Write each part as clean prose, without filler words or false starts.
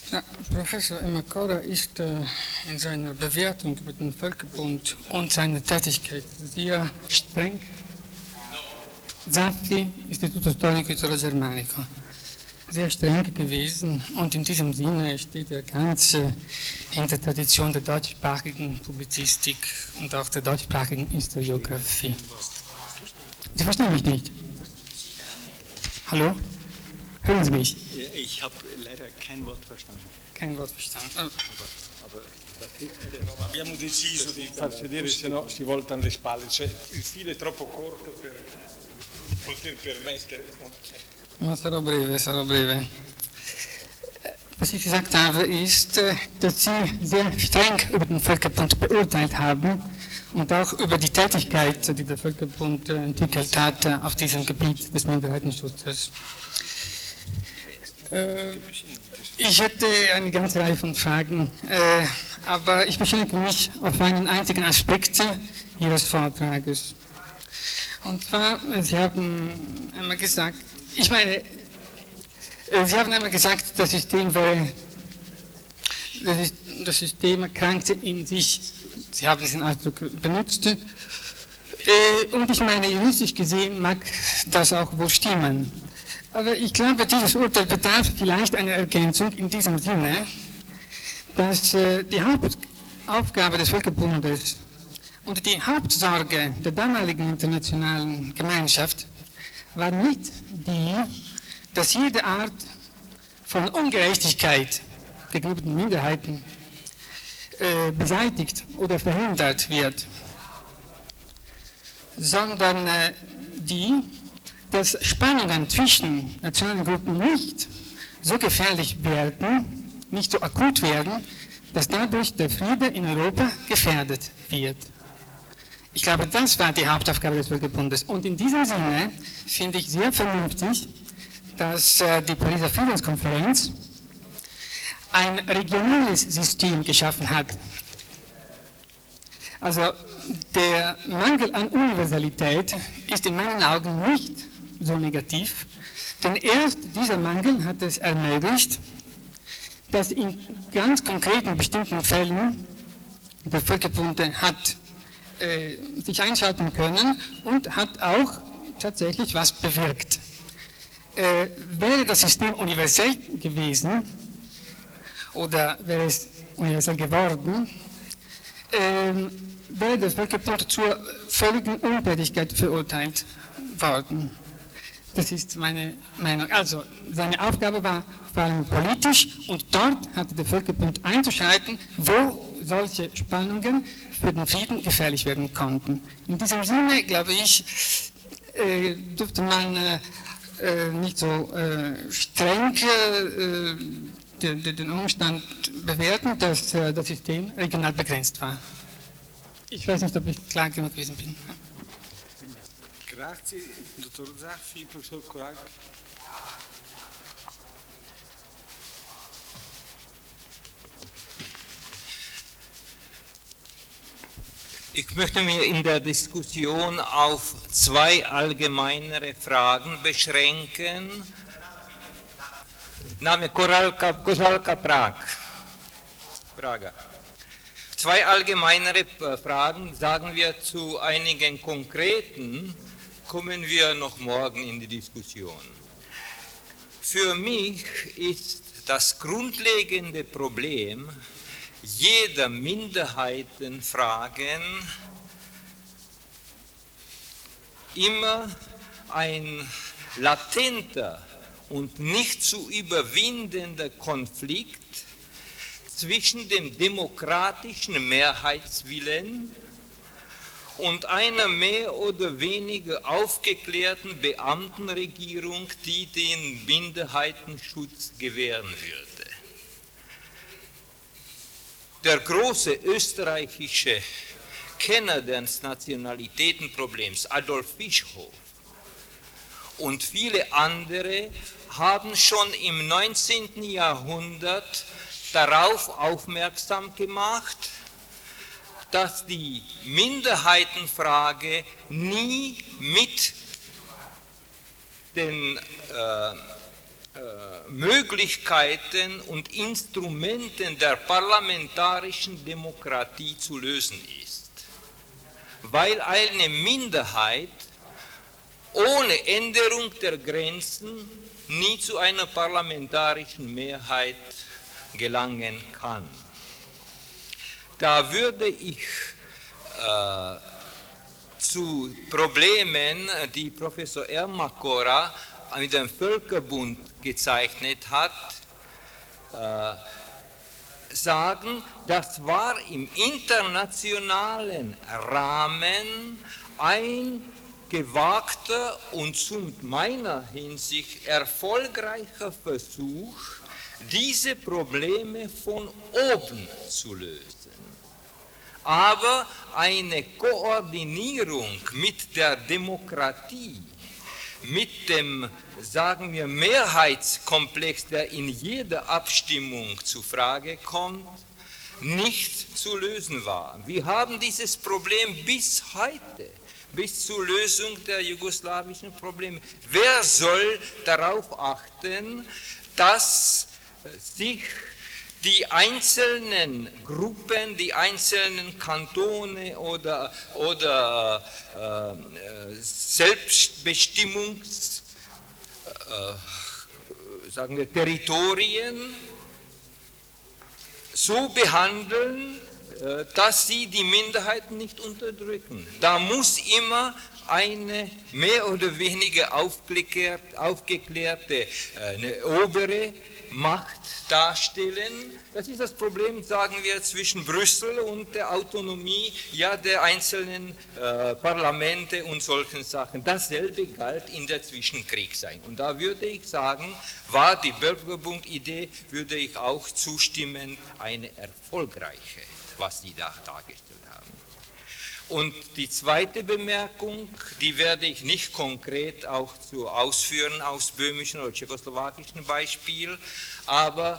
Ja, Professor Emakora ist in seiner Bewertung über den Völkerbund und seine Tätigkeit sehr streng, sagt die Istituto Storico Italo Germanico, sehr streng gewesen und in diesem Sinne steht er ganz in der Tradition der deutschsprachigen Publizistik und auch der deutschsprachigen Historiographie. Sie verstehen mich nicht? Hallo? Hören Sie mich? Ich habe leider kein Wort verstanden. Kein Wort verstanden. Aber Abbiamo deciso di far sedere, se no si voltano le spalle, cioè il filo è troppo corto per poter permettere. Ja, sarò breve, sarò breve. Was ich gesagt habe, ist, dass Sie sehr streng über den Völkerbund beurteilt haben und auch über die Tätigkeit, die der Völkerbund entwickelt hat auf diesem Gebiet des Minderheitenschutzes. Ich hätte eine ganze Reihe von Fragen, aber ich beschränke mich auf einen einzigen Aspekt Ihres Vortrages. Und zwar, Sie haben einmal gesagt, Sie haben einmal gesagt, das System erkrankte in sich. Sie haben diesen Ausdruck benutzt. Und ich meine, juristisch gesehen mag das auch wohl stimmen. Aber ich glaube, dieses Urteil bedarf vielleicht einer Ergänzung in diesem Sinne, dass die Hauptaufgabe des Völkerbundes und die Hauptsorge der damaligen internationalen Gemeinschaft war nicht die, dass jede Art von Ungerechtigkeit gegenüber den Minderheiten beseitigt oder verhindert wird, sondern die, dass Spannungen zwischen nationalen Gruppen nicht so gefährlich werden, nicht so akut werden, dass dadurch der Friede in Europa gefährdet wird. Ich glaube, das war die Hauptaufgabe des Völkerbundes. Und in diesem Sinne finde ich sehr vernünftig, dass die Pariser Friedenskonferenz ein regionales System geschaffen hat. Also der Mangel an Universalität ist in meinen Augen nicht so negativ, denn erst dieser Mangel hat es ermöglicht, dass in ganz konkreten bestimmten Fällen der Völkerbund hat sich einschalten können und hat auch tatsächlich was bewirkt. Wäre das System universell gewesen oder wäre es universell geworden, wäre der Völkerbund zur völligen Untätigkeit verurteilt worden. Das ist meine Meinung. Also, seine Aufgabe war vor allem politisch und dort hatte der Völkerbund einzuschreiten, wo solche Spannungen für den Frieden gefährlich werden konnten. In diesem Sinne, glaube ich, dürfte man nicht so streng den Umstand bewerten, dass das System regional begrenzt war. Ich weiß nicht, ob ich klar genug gewesen bin. Grazie, dottor Zaffi, professor Corac. Ich möchte mich in der Diskussion auf zwei allgemeinere Fragen beschränken. Name Kožalka, Praga. Zwei allgemeinere Fragen, sagen wir zu einigen konkreten, kommen wir noch morgen in die Diskussion. Für mich ist das grundlegende Problem jeder Minderheitenfragen immer ein latenter und nicht zu überwindender Konflikt zwischen dem demokratischen Mehrheitswillen und einer mehr oder weniger aufgeklärten Beamtenregierung, die den Minderheitenschutz gewähren würde. Der große österreichische Kenner des Nationalitätenproblems, Adolf Fischhoff, und viele andere haben schon im 19. Jahrhundert darauf aufmerksam gemacht, dass die Minderheitenfrage nie mit den Möglichkeiten und Instrumenten der parlamentarischen Demokratie zu lösen ist. Weil eine Minderheit ohne Änderung der Grenzen nie zu einer parlamentarischen Mehrheit gelangen kann. Da würde ich zu Problemen, die Professor Ermakora mit dem Völkerbund gezeichnet hat, sagen, das war im internationalen Rahmen ein gewagter und zu meiner Hinsicht erfolgreicher Versuch, diese Probleme von oben zu lösen. Aber eine Koordinierung mit der Demokratie, mit dem, sagen wir, Mehrheitskomplex, der in jeder Abstimmung zu Frage kommt, nicht zu lösen war. Wir haben dieses Problem bis heute, bis zur Lösung der jugoslawischen Probleme. Wer soll darauf achten, dass sich die einzelnen Gruppen, die einzelnen Kantone oder sagen wir, Territorien so behandeln, dass sie die Minderheiten nicht unterdrücken. Da muss immer eine mehr oder weniger aufgeklärte eine obere Macht darstellen. Das ist das Problem, sagen wir, zwischen Brüssel und der Autonomie der einzelnen Parlamente und solchen Sachen. Dasselbe galt in der Zwischenkriegszeit. Und da würde ich sagen, war die Bürgerbund-Idee, würde ich auch zustimmen, eine erfolgreiche, was Sie da dargestellt haben. Und die zweite Bemerkung, die werde ich nicht konkret auch ausführen aus böhmischen oder tschechoslowakischen Beispiel, aber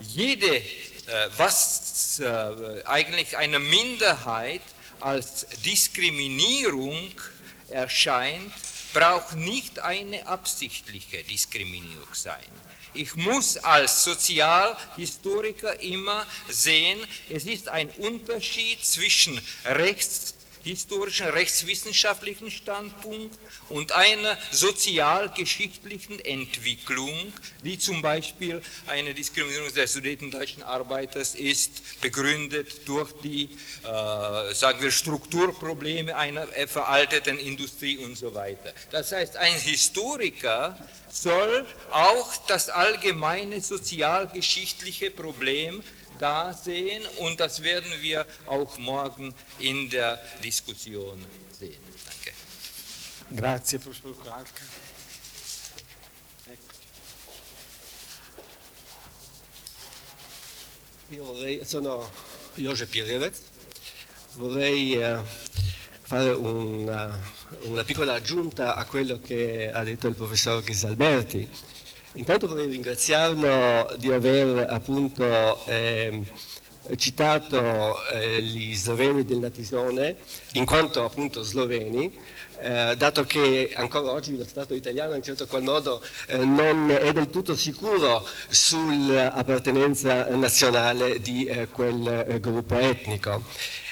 was eigentlich einer Minderheit als Diskriminierung erscheint, braucht nicht eine absichtliche Diskriminierung sein. Ich muss als Sozialhistoriker immer sehen, es ist ein Unterschied zwischen rechtshistorischen, rechtswissenschaftlichen Standpunkt und einer sozialgeschichtlichen Entwicklung, wie zum Beispiel eine Diskriminierung des sudetendeutschen Arbeiters ist, begründet durch die, sagen wir, Strukturprobleme einer veralteten Industrie und so weiter. Das heißt, ein Historiker soll auch das allgemeine sozialgeschichtliche Problem da sehen, und das werden wir auch morgen in der Diskussion sehen. Danke. Grazie, professor Clark. Sono Josep Pirelec, vorrei fare una piccola aggiunta a quello che ha detto il professor Ghisalberti. Intanto vorrei ringraziarlo di aver appunto citato gli sloveni del Natisone in quanto appunto sloveni, dato che ancora oggi lo Stato italiano in un certo qual modo non è del tutto sicuro sull'appartenenza nazionale di quel gruppo etnico.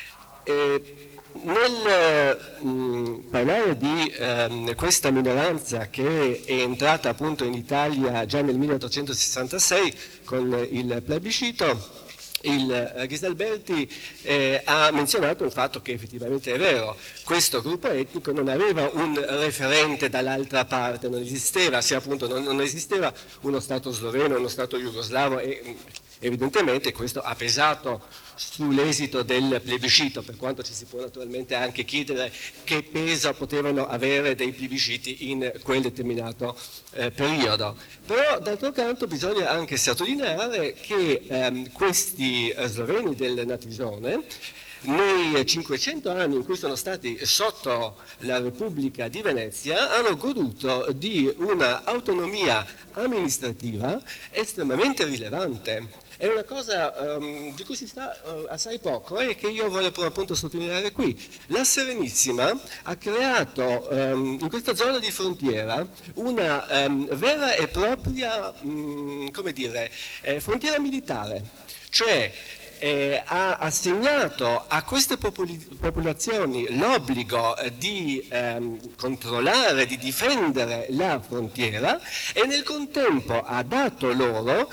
Nel parlare di questa minoranza che è entrata appunto in Italia già nel 1866 con il plebiscito, il Ghisalberti ha menzionato il fatto che effettivamente è vero, questo gruppo etnico non aveva un referente dall'altra parte, non esisteva, sia appunto non esisteva uno Stato sloveno, uno Stato jugoslavo, e evidentemente questo ha pesato sull'esito del plebiscito, per quanto ci si può naturalmente anche chiedere che peso potevano avere dei plebisciti in quel determinato periodo. Però d'altro canto bisogna anche sottolineare che questi sloveni del Natisone nei 500 anni in cui sono stati sotto la Repubblica di Venezia hanno goduto di una autonomia amministrativa estremamente rilevante. È una cosa di cui si sa assai poco e che io voglio appunto sottolineare qui. La Serenissima ha creato in questa zona di frontiera una vera e propria frontiera militare, cioè ha assegnato a queste popolazioni l'obbligo di controllare, di difendere la frontiera e nel contempo ha dato loro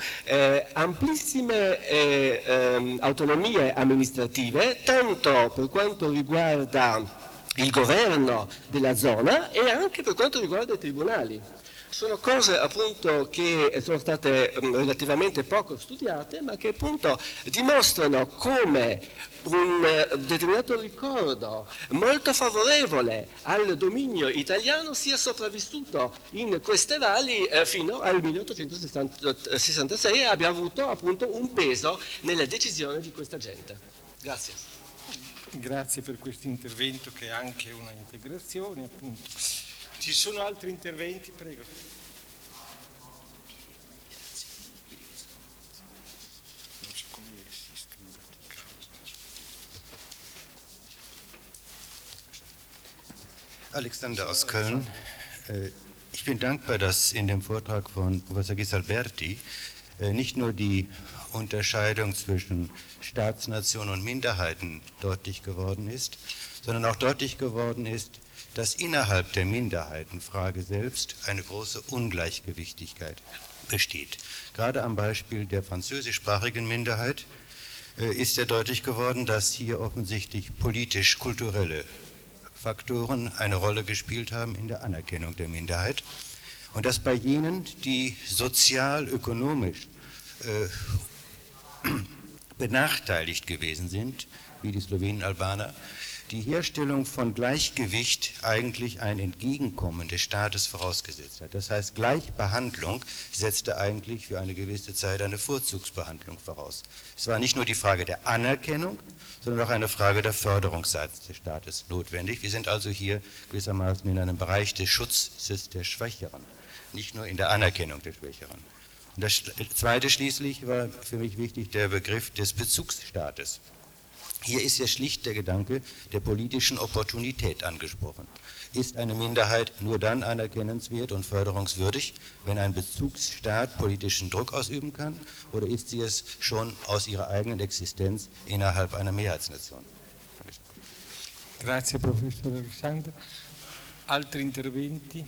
amplissime autonomie amministrative, tanto per quanto riguarda il governo della zona e anche per quanto riguarda i tribunali. Sono cose appunto che sono state relativamente poco studiate, ma che appunto dimostrano come un determinato ricordo molto favorevole al dominio italiano sia sopravvissuto in queste valli fino al 1866 e abbia avuto appunto un peso nella decisione di questa gente. Grazie. Grazie per questo intervento che è anche una integrazione, appunto. Ci sono altri interventi? Prego. Alexander aus Köln. Ich bin dankbar, dass in dem Vortrag von Professor Ghisalberti nicht nur die Unterscheidung zwischen Staatsnation und Minderheiten deutlich geworden ist, sondern auch deutlich geworden ist, dass innerhalb der Minderheitenfrage selbst eine große Ungleichgewichtigkeit besteht. Gerade am Beispiel der französischsprachigen Minderheit ist ja deutlich geworden, dass hier offensichtlich politisch-kulturelle Faktoren eine Rolle gespielt haben in der Anerkennung der Minderheit und dass bei jenen, die sozial-ökonomisch benachteiligt gewesen sind, wie die Slowenen-Albaner, die Herstellung von Gleichgewicht eigentlich ein Entgegenkommen des Staates vorausgesetzt hat. Das heißt, Gleichbehandlung setzte eigentlich für eine gewisse Zeit eine Vorzugsbehandlung voraus. Es war nicht nur die Frage der Anerkennung, sondern auch eine Frage der Förderung seitens des Staates notwendig. Wir sind also hier gewissermaßen in einem Bereich des Schutzes der Schwächeren, nicht nur in der Anerkennung der Schwächeren. Und das Zweite schließlich war für mich wichtig der Begriff des Bezugsstaates. Hier ist ja schlicht der Gedanke der politischen Opportunität angesprochen. Ist eine Minderheit nur dann anerkennenswert und förderungswürdig, wenn ein Bezugsstaat politischen Druck ausüben kann, oder ist sie es schon aus ihrer eigenen Existenz innerhalb einer Mehrheitsnation? Grazie professor Alexander. Altri interventi?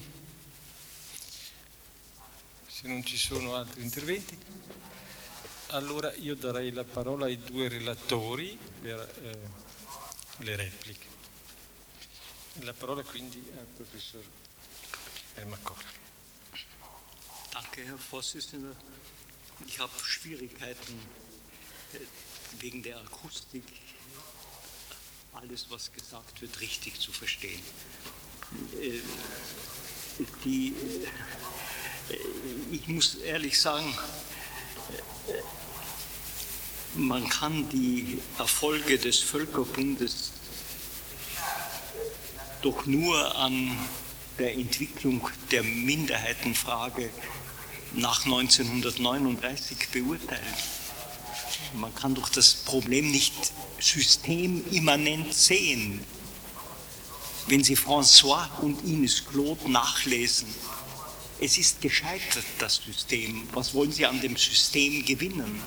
Se non ci sono altri interventi, allora io darei la parola ai due relatori per le repliche. La parola quindi al professor Ermacora. Danke, Herr Vorsitzender. Ich habe Schwierigkeiten wegen der Akustik, alles, was gesagt wird, richtig zu verstehen. Ich muss ehrlich sagen, man kann die Erfolge des Völkerbundes doch nur an der Entwicklung der Minderheitenfrage nach 1939 beurteilen. Man kann doch das Problem nicht systemimmanent sehen. Wenn Sie François und Ines Claude nachlesen, es ist gescheitert, das System. Was wollen Sie an dem System gewinnen?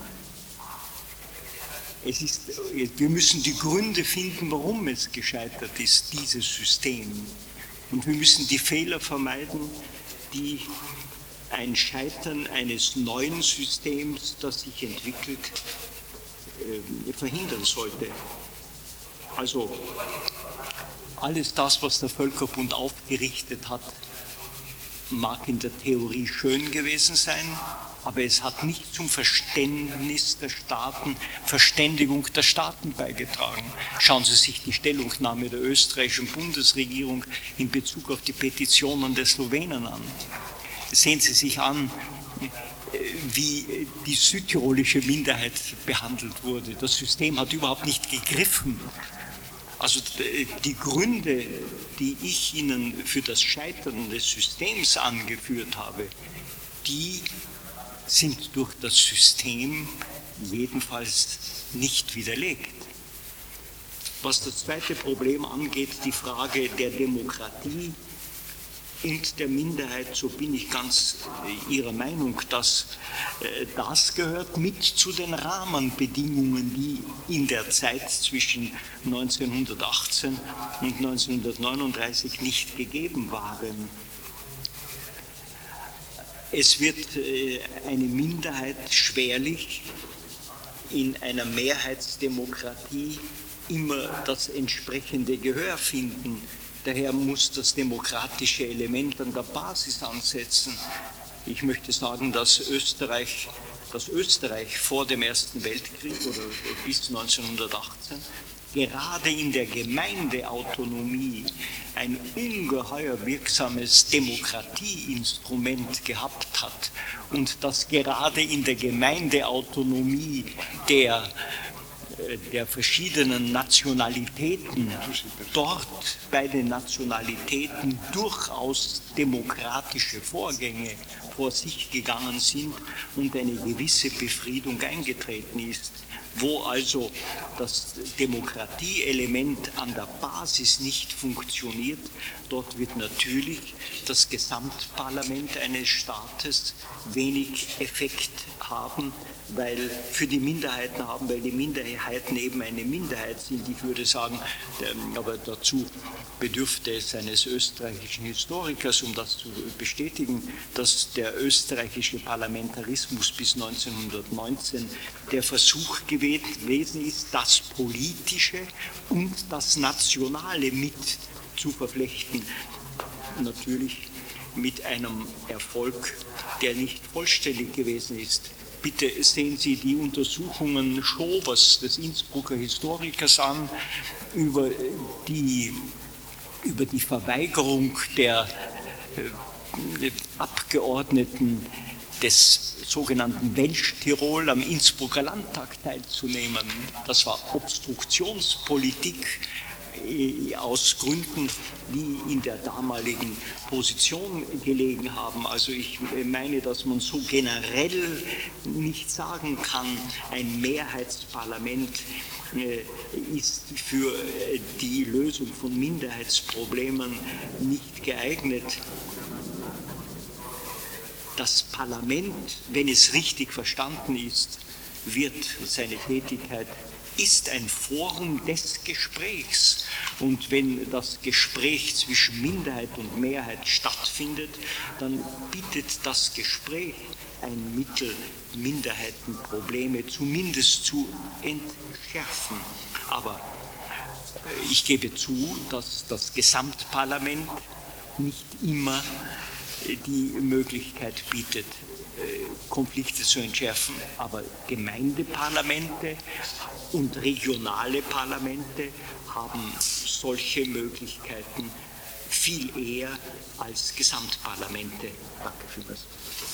Wir müssen die Gründe finden, warum es gescheitert ist, dieses System. Und wir müssen die Fehler vermeiden, die ein Scheitern eines neuen Systems, das sich entwickelt, verhindern sollte. Also alles das, was der Völkerbund aufgerichtet hat, mag in der Theorie schön gewesen sein, aber es hat nicht zum Verständnis der Staaten, Verständigung der Staaten beigetragen. Schauen Sie sich die Stellungnahme der österreichischen Bundesregierung in Bezug auf die Petitionen der Slowenen an. Sehen Sie sich an, wie die südtirolische Minderheit behandelt wurde. Das System hat überhaupt nicht gegriffen. Also die Gründe, die ich Ihnen für das Scheitern des Systems angeführt habe, die sind durch das System jedenfalls nicht widerlegt. Was das zweite Problem angeht, die Frage der Demokratie und der Minderheit, so bin ich ganz Ihrer Meinung, dass das gehört mit zu den Rahmenbedingungen, die in der Zeit zwischen 1918 und 1939 nicht gegeben waren. Es wird eine Minderheit schwerlich in einer Mehrheitsdemokratie immer das entsprechende Gehör finden. Daher muss das demokratische Element an der Basis ansetzen. Ich möchte sagen, dass Österreich vor dem Ersten Weltkrieg oder bis 1918 gerade in der Gemeindeautonomie ein ungeheuer wirksames Demokratieinstrument gehabt hat und dass gerade in der Gemeindeautonomie der verschiedenen Nationalitäten, dort bei den Nationalitäten durchaus demokratische Vorgänge vor sich gegangen sind und eine gewisse Befriedung eingetreten ist. Wo also das Demokratieelement an der Basis nicht funktioniert, dort wird natürlich das Gesamtparlament eines Staates wenig Effekt haben, weil die Minderheiten eben eine Minderheit sind. Ich würde sagen, aber dazu bedürfte es eines österreichischen Historikers, um das zu bestätigen, dass der österreichische Parlamentarismus bis 1919 der Versuch gewesen ist, das Politische und das Nationale mit zu verflechten. Natürlich mit einem Erfolg, der nicht vollständig gewesen ist. Bitte sehen Sie die Untersuchungen Schobers, des Innsbrucker Historikers, an, über die Verweigerung der Abgeordneten des sogenannten Welsch-Tirol am Innsbrucker Landtag teilzunehmen. Das war Obstruktionspolitik aus Gründen, die in der damaligen Position gelegen haben. Also ich meine, dass man so generell nicht sagen kann, ein Mehrheitsparlament ist für die Lösung von Minderheitsproblemen nicht geeignet. Das Parlament, wenn es richtig verstanden ist, wird seine Tätigkeit ist ein Forum des Gesprächs. Und wenn das Gespräch zwischen Minderheit und Mehrheit stattfindet, dann bietet das Gespräch ein Mittel, Minderheitenprobleme zumindest zu entschärfen. Aber ich gebe zu, dass das Gesamtparlament nicht immer die Möglichkeit bietet, Konflikte zu entschärfen, aber Gemeindeparlamente und regionale Parlamente haben solche Möglichkeiten viel eher als Gesamtparlamente. Danke vielmals.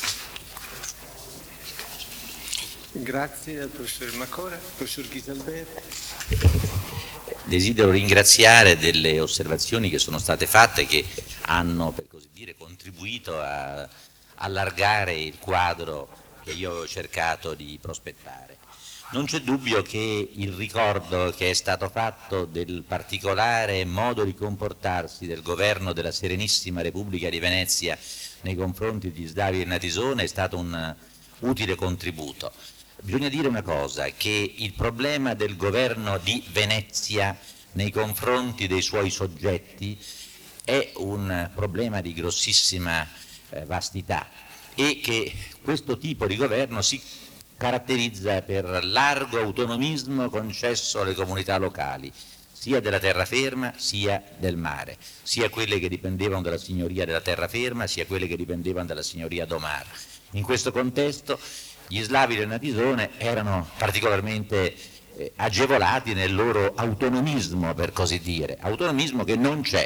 Grazie al professor Macora, professor Ghisalberti. Desidero ringraziare delle osservazioni che sono state fatte, che hanno, per così dire, contribuito a allargare il quadro che io ho cercato di prospettare. Non c'è dubbio che il ricordo che è stato fatto del particolare modo di comportarsi del governo della Serenissima Repubblica di Venezia nei confronti di Slavio e Natisone è stato un utile contributo. Bisogna dire una cosa, che il problema del governo di Venezia nei confronti dei suoi soggetti è un problema di grossissima vastità e che questo tipo di governo si caratterizza per largo autonomismo concesso alle comunità locali, sia della terraferma sia del mare, sia quelle che dipendevano dalla signoria della terraferma sia quelle che dipendevano dalla signoria d'Omar. In questo contesto gli slavi del Natisone erano particolarmente agevolati nel loro autonomismo, per così dire, autonomismo che non c'è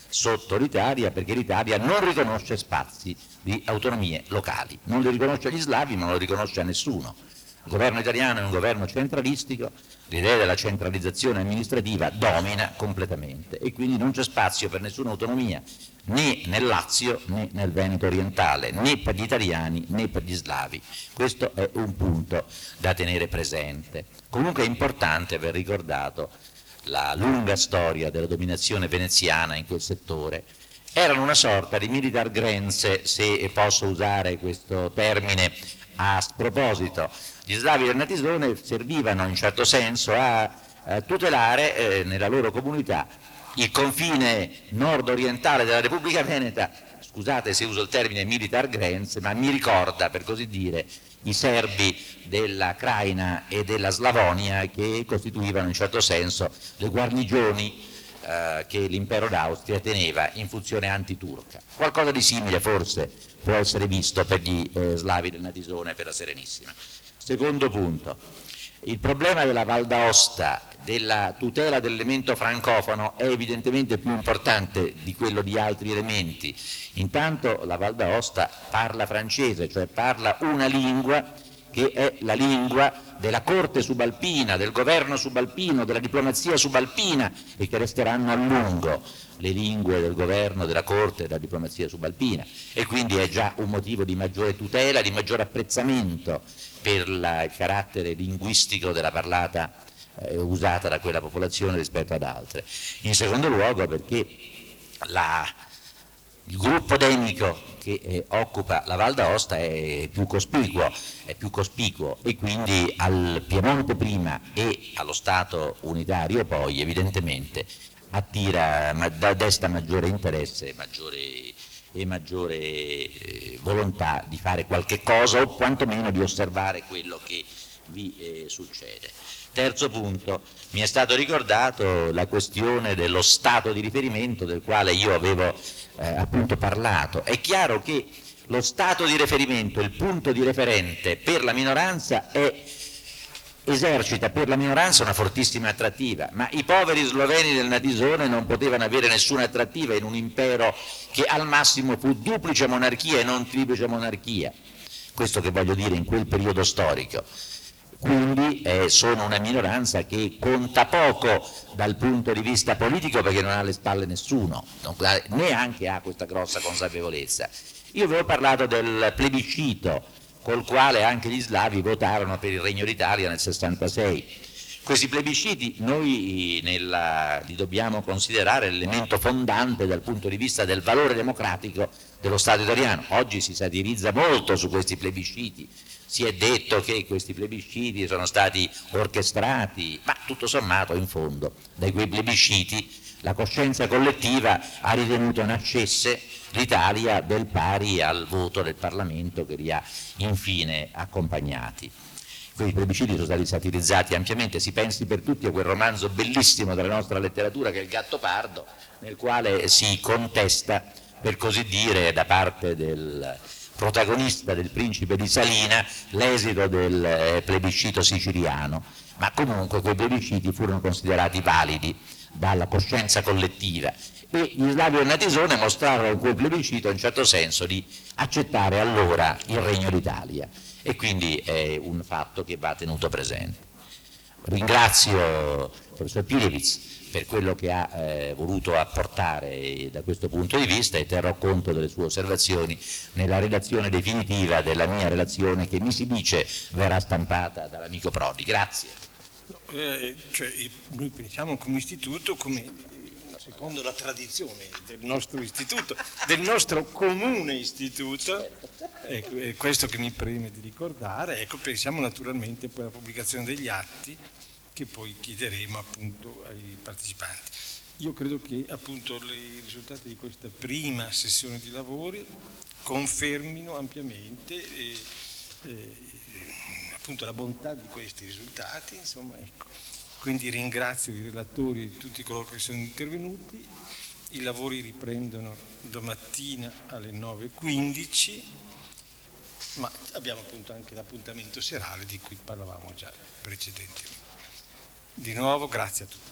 sotto l'Italia, perché l'Italia non riconosce spazi di autonomie locali, non li riconosce agli slavi, ma non li riconosce a nessuno. Il governo italiano è un governo centralistico, l'idea della centralizzazione amministrativa domina completamente e quindi non c'è spazio per nessuna autonomia né nel Lazio né nel Veneto orientale, né per gli italiani né per gli slavi. Questo è un punto da tenere presente. Comunque è importante aver ricordato la lunga storia della dominazione veneziana in quel settore. Erano una sorta di militar grenze, se posso usare questo termine a sproposito. Gli slavi del Natisone servivano in certo senso a tutelare nella loro comunità il confine nord-orientale della Repubblica Veneta. Scusate se uso il termine militar grenze, ma mi ricorda, per così dire, i serbi della Craina e della Slavonia, che costituivano in certo senso le guarnigioni che l'impero d'Austria teneva in funzione antiturca. Qualcosa di simile forse può essere visto per gli slavi del Natisone e per la Serenissima. Secondo punto, il problema della Val d'Aosta, della tutela dell'elemento francofono, è evidentemente più importante di quello di altri elementi. Intanto la Val d'Aosta parla francese, cioè parla una lingua che è la lingua della corte subalpina, del governo subalpino, della diplomazia subalpina, e che resteranno a lungo le lingue del governo, della corte e della diplomazia subalpina, e quindi è già un motivo di maggiore tutela, di maggiore apprezzamento per il carattere linguistico della parlata usata da quella popolazione rispetto ad altre. In secondo luogo perché il gruppo etnico che occupa la Val d'Aosta è più cospicuo e quindi al Piemonte prima e allo Stato unitario poi evidentemente desta maggiore interesse e maggiore volontà di fare qualche cosa o quantomeno di osservare quello che vi succede. Terzo punto, mi è stato ricordato la questione dello stato di riferimento del quale io avevo appunto parlato. È chiaro che lo stato di riferimento, il punto di referente per la minoranza esercita per la minoranza una fortissima attrattiva, ma i poveri sloveni del Natisone non potevano avere nessuna attrattiva in un impero che al massimo fu duplice monarchia e non triplice monarchia. Questo che voglio dire in quel periodo storico. Quindi sono una minoranza che conta poco dal punto di vista politico perché non ha alle spalle nessuno, neanche ha questa grossa consapevolezza. Io avevo parlato del plebiscito col quale anche gli slavi votarono per il Regno d'Italia nel 66. Questi plebisciti noi li dobbiamo considerare l'elemento fondante dal punto di vista del valore democratico dello Stato italiano. Oggi si satirizza molto su questi plebisciti. Si è detto che questi plebisciti sono stati orchestrati, ma tutto sommato in fondo da quei plebisciti la coscienza collettiva ha ritenuto nascesse l'Italia del pari al voto del Parlamento che li ha infine accompagnati. Quei plebisciti sono stati satirizzati ampiamente, si pensi per tutti a quel romanzo bellissimo della nostra letteratura che è Il Gattopardo, nel quale si contesta, per così dire, da parte del protagonista del principe di Salina l'esito del plebiscito siciliano, ma comunque quei plebisciti furono considerati validi dalla coscienza collettiva e gli slavi del Natisone mostrarono in quel plebiscito in certo senso di accettare allora il Regno d'Italia e quindi è un fatto che va tenuto presente. Ringrazio il professor Pilevitz per quello che ha voluto apportare da questo punto di vista e terrò conto delle sue osservazioni nella redazione definitiva della mia relazione che mi si dice verrà stampata dall'amico Prodi. Grazie. Noi pensiamo come istituto, secondo la tradizione del nostro istituto, del nostro comune istituto, è questo che mi preme di ricordare, pensiamo naturalmente poi alla pubblicazione degli atti che poi chiederemo appunto ai partecipanti. Io credo che appunto i risultati di questa prima sessione di lavori confermino ampiamente appunto la bontà di questi risultati, insomma, ecco. Quindi ringrazio i relatori e tutti coloro che sono intervenuti. I lavori riprendono domattina alle 9:15, ma abbiamo appunto anche l'appuntamento serale di cui parlavamo già precedentemente. Di nuovo grazie a tutti.